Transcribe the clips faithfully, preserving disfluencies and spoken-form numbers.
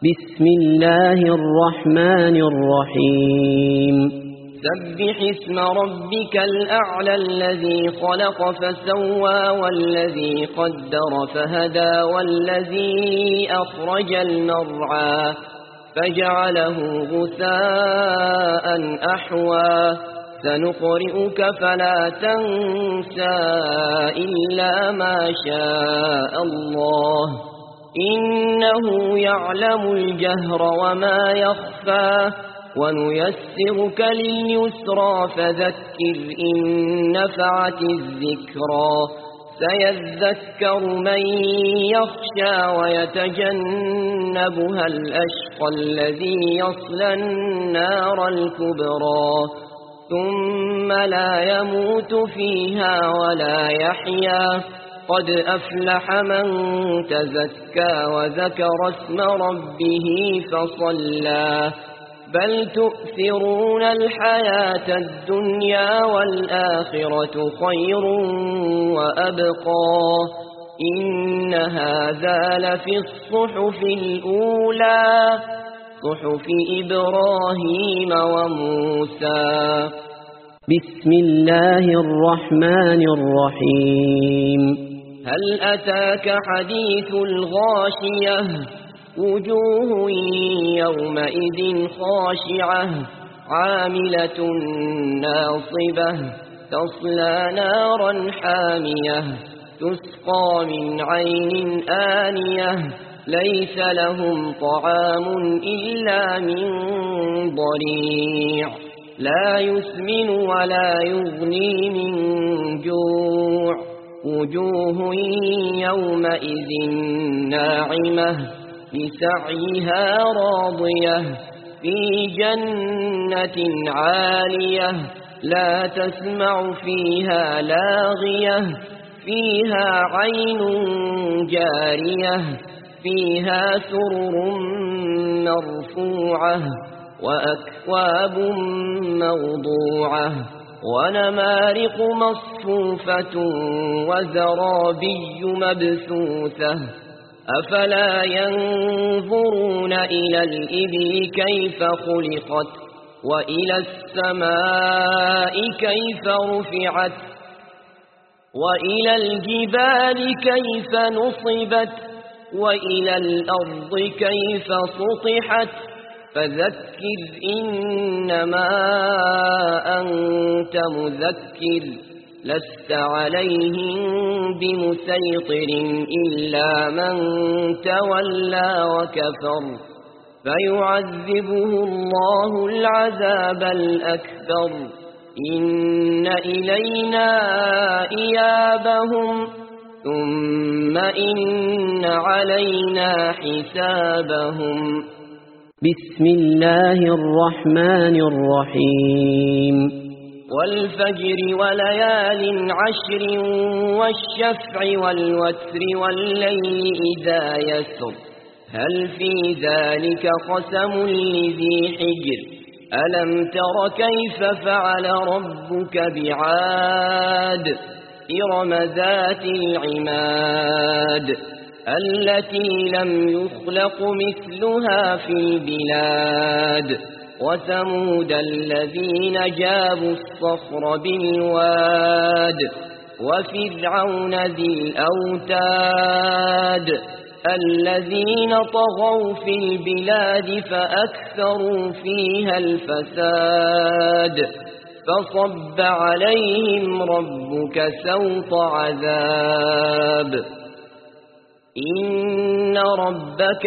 بسم الله الرحمن الرحيم سبح اسم ربك الأعلى الذي خلق فسوى والذي قدر فهدى والذي أخرج المرعى فجعله غثاء أحوى سنقرئك فلا تنسى إلا ما شاء الله إنه يعلم الجهر وما يخفى ونيسرك لليسرى فذكر إن نفعت الذكرى سيذكر من يخشى ويتجنبها الأشقى الذي يصلى النار الكبرى ثم لا يموت فيها ولا يحيا قد أفلح من تزكى وذكر اسم ربه فصلى بل تؤثرون الحياة الدنيا والآخرة خير وأبقى إن هذا لفي الصحف الأولى صحف إبراهيم وموسى بسم الله الرحمن الرحيم هل أتاك حديث الغاشية وجوه يومئذ خاشعة عاملة ناصبة تصلى نارا حامية تسقى من عين آنية ليس لهم طعام إلا من ضريع لا يسمن ولا يغني من جوع وجوه يومئذ ناعمة لسعيها راضية في جنة عالية لا تسمع فيها لاغية فيها عين جارية فيها سرر مرفوعة وأكواب موضوعة ونمارق مصفوفة وزرابي مبثوثة أفلا ينظرون إلى الإبل كيف خلقت وإلى السماء كيف رفعت وإلى الجبال كيف نصبت وإلى الأرض كيف سطحت فذكر إنما أنت مذكر لست عليهم بمسيطر إلا من تولى وكفر فيعذبه الله العذاب الأكبر إن إلينا إيابهم ثم إن علينا حسابهم بسم الله الرحمن الرحيم والفجر وليال عشر والشفع والوتر والليل إذا يسر هل في ذلك قسم لذي حجر ألم تر كيف فعل ربك بعاد إرم ذات العماد التي لم يخلق مثلها في البلاد وثمود الذين جابوا الصخر بالواد وفرعون ذي الأوتاد الذين طغوا في البلاد فأكثروا فيها الفساد فصب عليهم ربك سوط عذاب إن ربك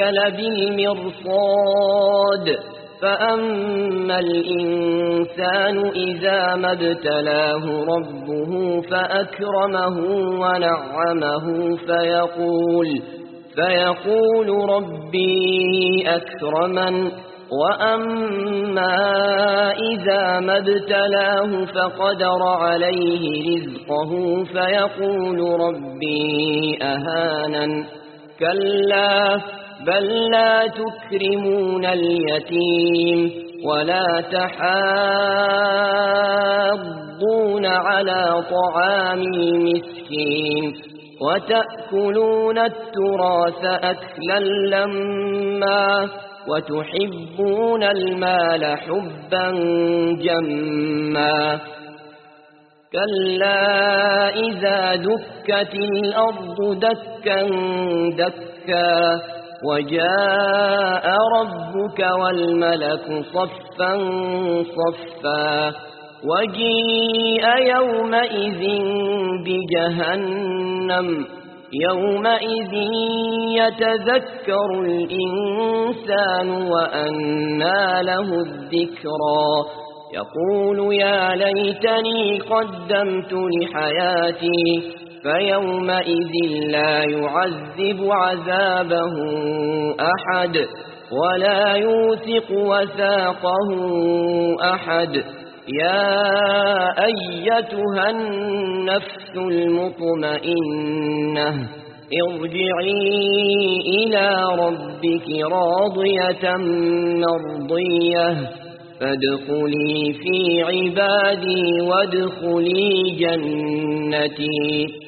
لبالمرصاد فأما الإنسان إذا ما ابتلاه ربه فأكرمه ونعمه فيقول فيقول ربي أكرمن وأما إذا ما ابتلاه فقدر عليه رزقه فيقول ربي أهانن كلا بل لا تكرمون اليتيم ولا تحاضون على طعام المسكين وتأكلون التراث أكلا لما وتحبون المال حبا جما كلا إذا دكت الأرض دكا دكا وجاء ربك والملك صفا صفا وجيء يومئذ بجهنم يومئذ يتذكر الإنسان وأنى له الذكرى يقول يا ليتني قدمت لحياتي فيومئذ لا يعذب عذابه أحد ولا يوثق وثاقه أحد يا أيتها النفس المطمئنة ارجعي إلى ربك راضية مرضية فادخلي في عبادي وادخلي جنتي